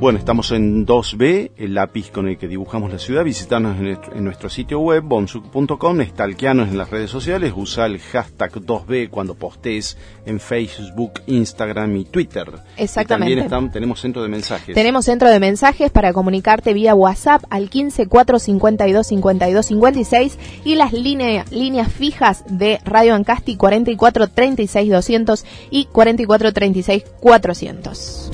Bueno, estamos en 2B, el lápiz con el que dibujamos la ciudad. Visítanos en nuestro sitio web, bonsuc.com, stalkeanos en las redes sociales, usa el hashtag 2B cuando postees en Facebook, Instagram y Twitter. Exactamente. Y también tenemos centro de mensajes. Tenemos centro de mensajes para comunicarte vía WhatsApp al 15 452 52 56 y las líneas fijas de Radio Ancasti 44 36 200 y 44 36 400.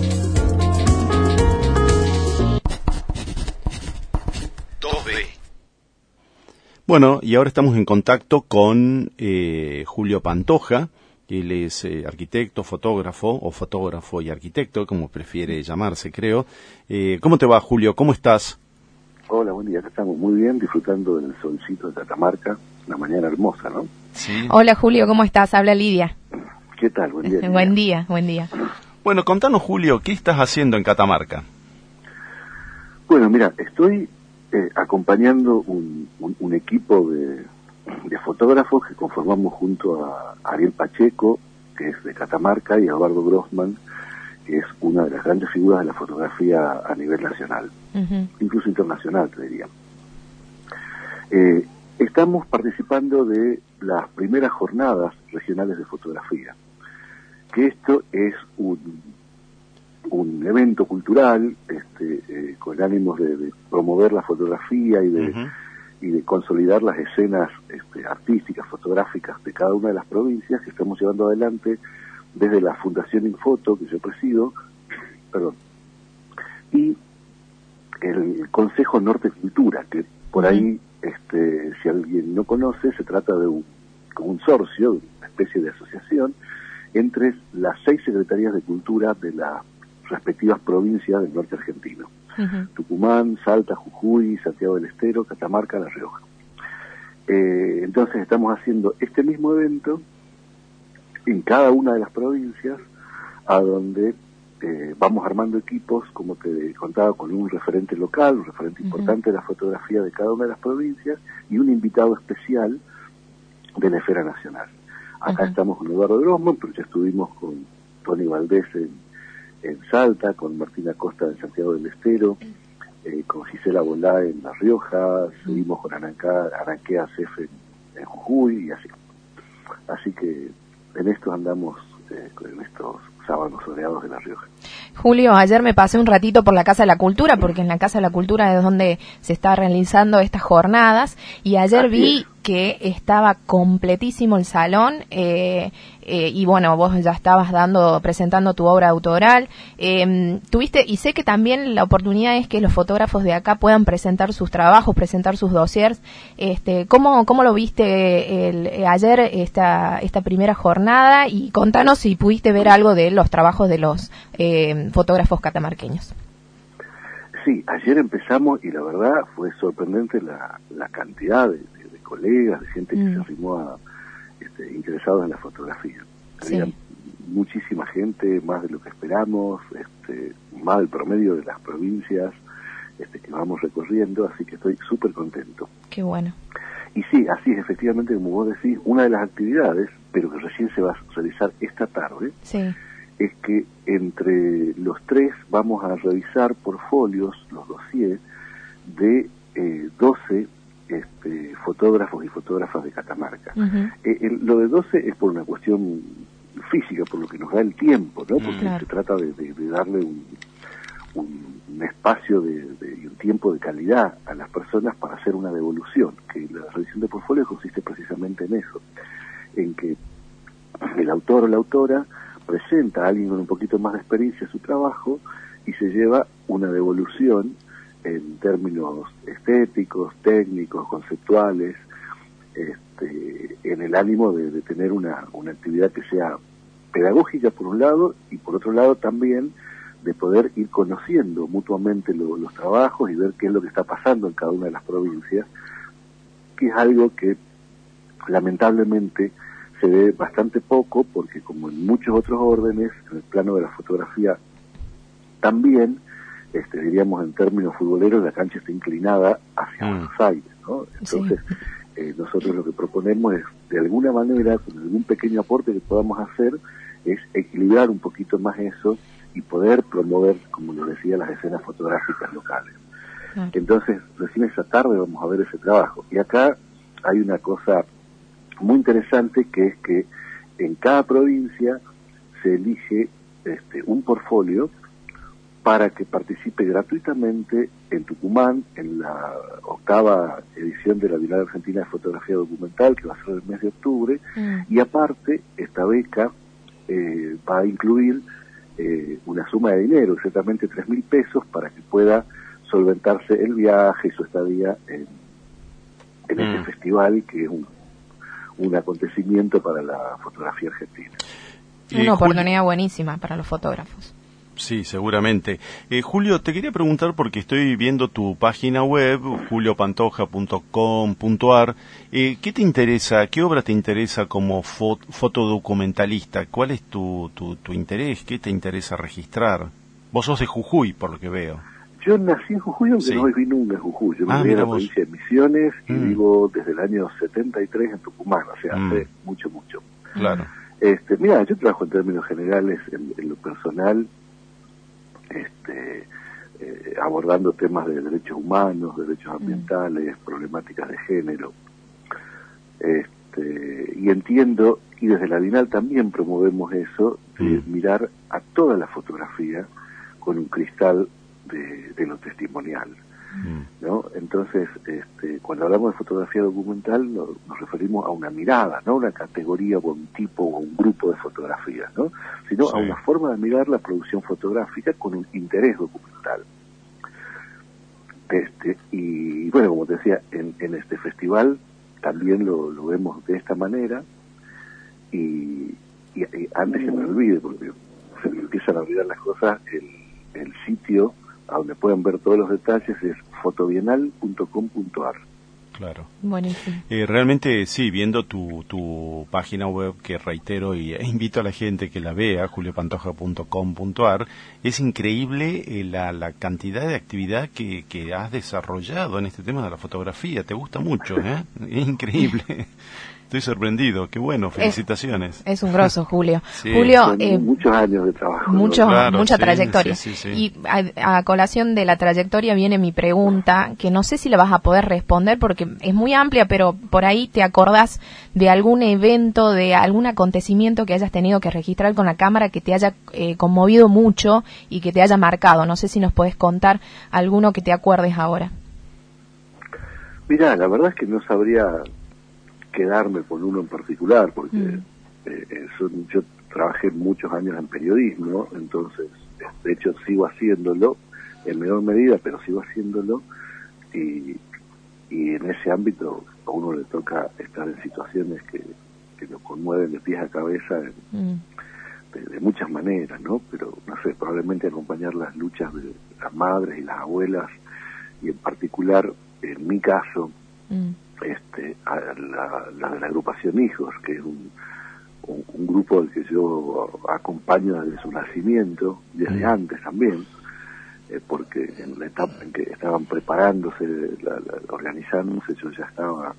Bueno, y ahora estamos en contacto con Julio Pantoja. Él es arquitecto, fotógrafo y arquitecto, como prefiere llamarse, creo. ¿Cómo te va, Julio? ¿Cómo estás? Hola, buen día. Acá estamos muy bien, disfrutando del solcito de Catamarca. Una mañana hermosa, ¿no? Sí. Hola, Julio, ¿cómo estás? Habla Lidia. ¿Qué tal? Buen día. Buen día, buen día. Bueno, contanos, Julio, ¿qué estás haciendo en Catamarca? Bueno, mira, estoy acompañando un equipo de fotógrafos que conformamos junto a Ariel Pacheco, que es de Catamarca, y a Eduardo Grossman, que es una de las grandes figuras de la fotografía a nivel nacional, incluso internacional, te diría. Estamos participando de las primeras jornadas regionales de fotografía, que esto es un evento cultural con ánimos de promover la fotografía y de consolidar las escenas artísticas, fotográficas de cada una de las provincias, que estamos llevando adelante desde la Fundación Infoto, que yo presido, y el Consejo Norte Cultura, que por ahí, si alguien no conoce, se trata de un consorcio, una especie de asociación, entre las 6 secretarías de cultura de las respectivas provincias del norte argentino. Tucumán, Salta, Jujuy, Santiago del Estero, Catamarca, La Rioja. Entonces estamos haciendo este mismo evento en cada una de las provincias, a donde vamos armando equipos, como te contaba, con un referente local, un referente importante de la fotografía de cada una de las provincias, y un invitado especial de la esfera nacional. Acá estamos con Eduardo Grossman, pero ya estuvimos con Tony Valdés en Salta, con Martina Costa en Santiago del Estero, con Gisela Bolá en La Rioja, seguimos con Aranquea Cef en Jujuy, y así. Así que en esto andamos en estos sábados soleados de La Rioja. Julio, ayer me pasé un ratito por la Casa de la Cultura, porque en la Casa de la Cultura es donde se está realizando estas jornadas, y ayer vi que estaba completísimo el salón, y bueno, vos ya estabas presentando tu obra autoral, tuviste, y sé que también la oportunidad es que los fotógrafos de acá puedan presentar sus trabajos, presentar sus dossiers. ¿Cómo lo viste ayer esta primera jornada? Y contanos si pudiste ver algo de los trabajos de los fotógrafos catamarqueños. Sí, ayer empezamos y la verdad fue sorprendente la cantidad de colegas, de gente que se arrimó interesados en la fotografía. Había muchísima gente, más de lo que esperamos, más del promedio de las provincias que vamos recorriendo, así que estoy súper contento. Qué bueno. Y sí, así es, efectivamente, como vos decís, una de las actividades, pero que recién se va a realizar esta tarde, es que entre los 3 vamos a revisar por folios los dossiers de 12 fotógrafos y fotógrafas de Catamarca. Lo de 12 es por una cuestión física, por lo que nos da el tiempo, ¿no? Porque se trata de darle un espacio y un tiempo de calidad a las personas para hacer una devolución, que la revisión de portfolio consiste precisamente en eso, en que el autor o la autora presenta a alguien con un poquito más de experiencia su trabajo y se lleva una devolución en términos estéticos, técnicos, conceptuales, en el ánimo de tener una actividad que sea pedagógica por un lado, y por otro lado también de poder ir conociendo mutuamente los trabajos y ver qué es lo que está pasando en cada una de las provincias, que es algo que lamentablemente se ve bastante poco, porque como en muchos otros órdenes, en el plano de la fotografía también, diríamos en términos futboleros, la cancha está inclinada hacia Buenos Aires, ¿no? Entonces, nosotros lo que proponemos es, de alguna manera, con algún pequeño aporte que podamos hacer, es equilibrar un poquito más eso y poder promover, como lo decía, las escenas fotográficas locales. Entonces, recién esa tarde vamos a ver ese trabajo. Y acá hay una cosa muy interesante, que es que en cada provincia se elige un portfolio para que participe gratuitamente en Tucumán, en la 8ª edición de la Bienal Argentina de Fotografía Documental, que va a ser el mes de octubre, y aparte, esta beca va a incluir una suma de dinero, exactamente 3.000 pesos, para que pueda solventarse el viaje y su estadía en este festival, que es un acontecimiento para la fotografía argentina. Una oportunidad buenísima para los fotógrafos. Sí, seguramente. Julio, te quería preguntar, porque estoy viendo tu página web, juliopantoja.com.ar. ¿Qué te interesa, qué obra te interesa como fotodocumentalista? ¿Cuál es tu interés? ¿Qué te interesa registrar? Vos sos de Jujuy, por lo que veo. Yo nací en Jujuy, aunque no viví nunca en Jujuy. Yo viví en la provincia de Misiones y vivo desde el año 73 en Tucumán, o sea, hace mucho. Claro. Mira, yo trabajo en términos generales en lo personal, abordando temas de derechos humanos, derechos ambientales, problemáticas de género. Y entiendo, y desde la Bienal también promovemos eso, de mirar a toda la fotografía con un cristal de lo testimonial, ¿no? Entonces, cuando hablamos de fotografía documental nos referimos a una mirada, no a una categoría o a un tipo o a un grupo de fotografías, ¿no? Sino a una forma de mirar la producción fotográfica con un interés documental. Y bueno, como te decía, en este festival también lo vemos de esta manera, y antes que me olvide, porque se me empiezan a olvidar las cosas, el sitio a donde pueden ver todos los detalles es fotobienal.com.ar. Claro. Buenísimo. Realmente sí, viendo tu página web, que reitero e invito a la gente que la vea, juliopantoja.com.ar, es increíble la cantidad de actividad que has desarrollado en este tema de la fotografía. Te gusta mucho, ¿eh? Es increíble. Estoy sorprendido, qué bueno, felicitaciones. Es un grosso, Julio. Sí. Julio, muchos años de trabajo. Mucha trayectoria. Sí. Y a colación de la trayectoria viene mi pregunta, que no sé si la vas a poder responder porque es muy amplia, pero por ahí te acordás de algún evento, de algún acontecimiento que hayas tenido que registrar con la cámara que te haya conmovido mucho y que te haya marcado. No sé si nos podés contar alguno que te acuerdes ahora. Mira, la verdad es que no sabría quedarme con uno en particular, porque yo trabajé muchos años en periodismo, entonces, de hecho, sigo haciéndolo, en menor medida, pero sigo haciéndolo, y en ese ámbito a uno le toca estar en situaciones que lo conmueven de pies a cabeza de muchas maneras, ¿no? Pero, no sé, probablemente acompañar las luchas de las madres y las abuelas, y en particular, en mi caso, a la de la agrupación Hijos, que es un grupo al que yo acompaño desde su nacimiento, desde antes también, porque en la etapa en que estaban preparándose, organizándose, yo ya estaba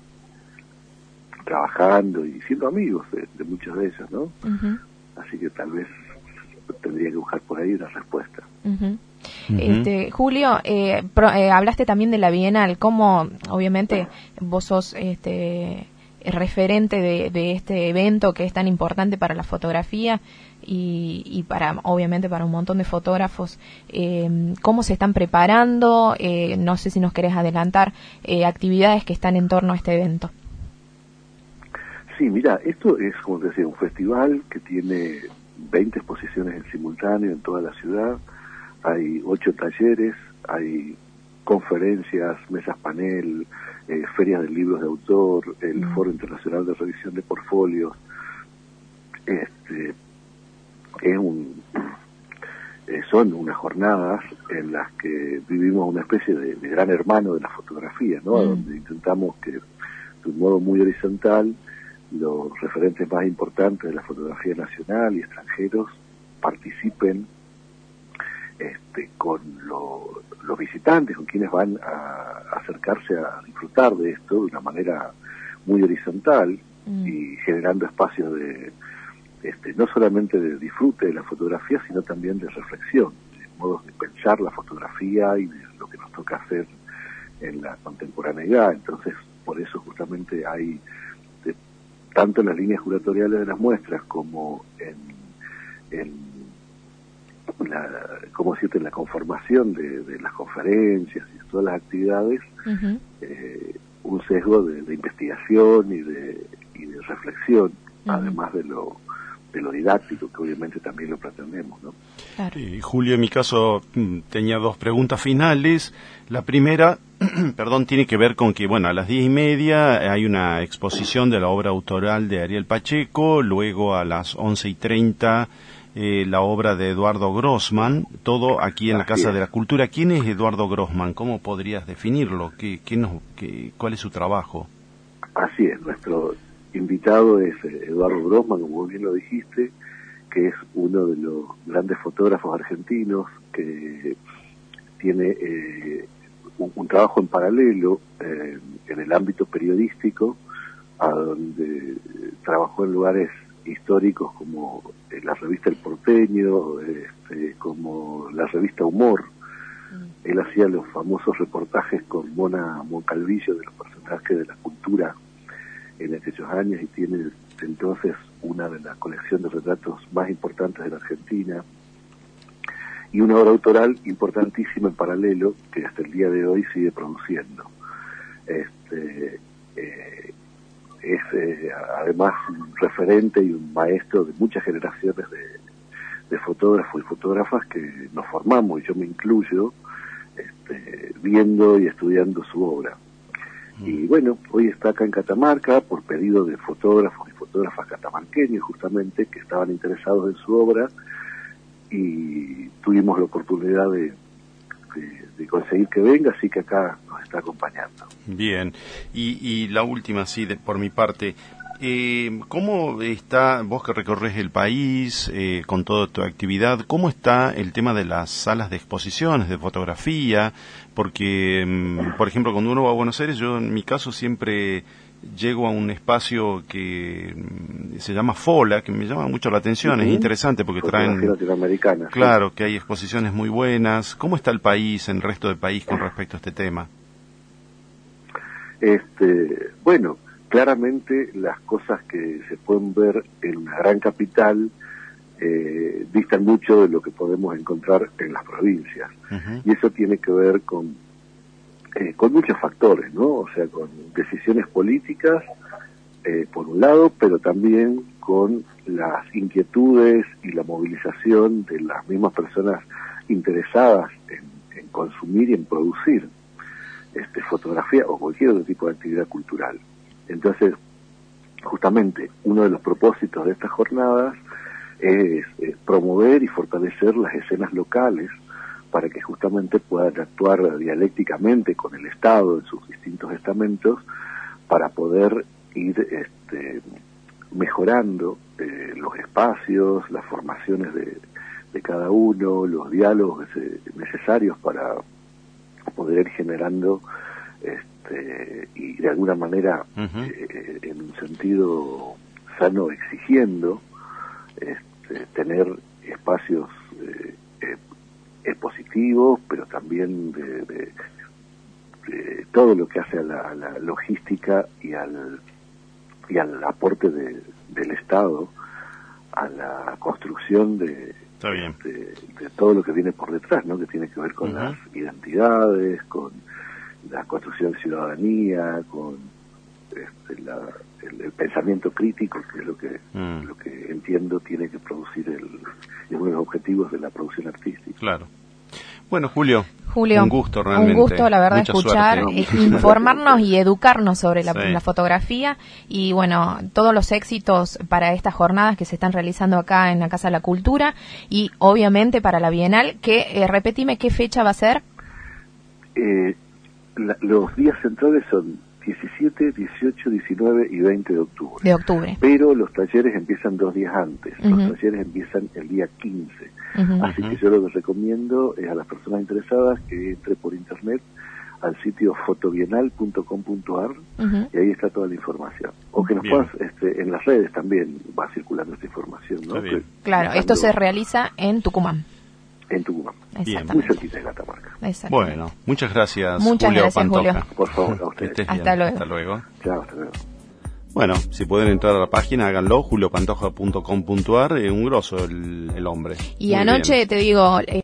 trabajando y siendo amigos de muchos de ellos, ¿no? Así que tal vez tendría que buscar por ahí una respuesta. Julio, hablaste también de la Bienal, cómo obviamente vos sos referente de este evento que es tan importante para la fotografía y para obviamente para un montón de fotógrafos. ¿Cómo se están preparando? No sé si nos querés adelantar actividades que están en torno a este evento. Sí, mira, esto es, como te decía, un festival que tiene 20 exposiciones en simultáneo en toda la ciudad. Hay 8 talleres, hay conferencias, mesas panel, ferias de libros de autor, el Foro Internacional de Revisión de Portfolios. Son unas jornadas en las que vivimos una especie de gran hermano de la fotografía, ¿no? Donde intentamos que, de un modo muy horizontal, los referentes más importantes de la fotografía nacional y extranjeros participen con los visitantes, con quienes van a acercarse a disfrutar de esto de una manera muy horizontal y generando espacios de no solamente de disfrute de la fotografía, sino también de reflexión, de modos de pensar la fotografía y de lo que nos toca hacer en la contemporaneidad. Entonces, por eso justamente hay, tanto en las líneas curatoriales de las muestras como en la conformación de las conferencias y todas las actividades, un sesgo de investigación y de reflexión, además de lo didáctico, que obviamente también lo pretendemos, ¿no? Claro. Julio, en mi caso tenía 2 preguntas finales. La primera, perdón, tiene que ver con que, bueno, a las 10:30 hay una exposición de la obra autoral de Ariel Pacheco, luego a las 11:30 la obra de Eduardo Grossman, todo aquí en la Casa de la Cultura. ¿Quién es Eduardo Grossman? ¿Cómo podrías definirlo? ¿Cuál es su trabajo? Así es, nuestro invitado es Eduardo Grossman, como bien lo dijiste, que es uno de los grandes fotógrafos argentinos que tiene un trabajo en paralelo en el ámbito periodístico, a donde trabajó en lugares históricos como la revista El Porteño, como la revista Humor. Él hacía los famosos reportajes con Mona Moncalvillo de los personajes de la cultura en aquellos años, y tiene entonces una de las colecciones de retratos más importantes de la Argentina, y una obra autoral importantísima en paralelo que hasta el día de hoy sigue produciendo. Es además un referente y un maestro de muchas generaciones de fotógrafos y fotógrafas que nos formamos, y yo me incluyo, viendo y estudiando su obra. Y bueno, hoy está acá en Catamarca por pedido de fotógrafos y fotógrafas catamarqueños justamente que estaban interesados en su obra, y tuvimos la oportunidad de conseguir que venga, así que acá nos está acompañando. Bien, y la última, sí, por mi parte, ¿cómo está, vos que recorres el país con toda tu actividad, cómo está el tema de las salas de exposiciones, de fotografía? Porque, por ejemplo, cuando uno va a Buenos Aires, yo en mi caso siempre llego a un espacio que se llama FOLA, que me llama mucho la atención, es interesante porque traen, claro, que hay exposiciones muy buenas. ¿Cómo está el país, el resto del país con respecto a este tema? Bueno, claramente las cosas que se pueden ver en una gran capital distan mucho de lo que podemos encontrar en las provincias. Y eso tiene que ver con muchos factores, ¿no? O sea, con decisiones políticas, por un lado, pero también con las inquietudes y la movilización de las mismas personas interesadas en consumir y en producir fotografía o cualquier otro tipo de actividad cultural. Entonces, justamente, uno de los propósitos de estas jornadas es promover y fortalecer las escenas locales para que justamente puedan actuar dialécticamente con el Estado en sus distintos estamentos para poder ir mejorando los espacios, las formaciones de cada uno, los diálogos necesarios para poder ir generando y de alguna manera en un sentido sano exigiendo tener espacios expositivos, pero también de todo lo que hace a la logística y al aporte del Estado a la construcción de todo lo que viene por detrás, ¿no? Que tiene que ver con las identidades, con la construcción de ciudadanía, con el pensamiento crítico, que es lo que entiendo tiene que producir uno de los objetivos de la producción artística. Claro. Bueno, Julio, un gusto realmente. Un gusto, la verdad, mucha escuchar, informarnos y educarnos sobre la fotografía, y bueno, todos los éxitos para estas jornadas que se están realizando acá en la Casa de la Cultura, y obviamente para la Bienal, que repetime qué fecha va a ser. Los días centrales son 17, 18, 19 y 20 de octubre. De octubre. Pero los talleres empiezan 2 días antes. Los talleres empiezan el día 15. Así que yo lo que recomiendo es a las personas interesadas que entre por internet al sitio fotobienal.com.ar y ahí está toda la información. O que nos puedas, en las redes también va circulando esta información, ¿no? Claro, esto se realiza en Tucumán. En Tucumán. Muy cerquita de Catamarca. Bueno, muchas gracias, Julio Pantoja. Julio. Por favor, a ustedes. Hasta luego. Hasta luego. Chao, hasta luego. Bueno, si pueden entrar a la página, háganlo, juliopantoja.com.ar, un grosso el hombre. Y anoche, te digo...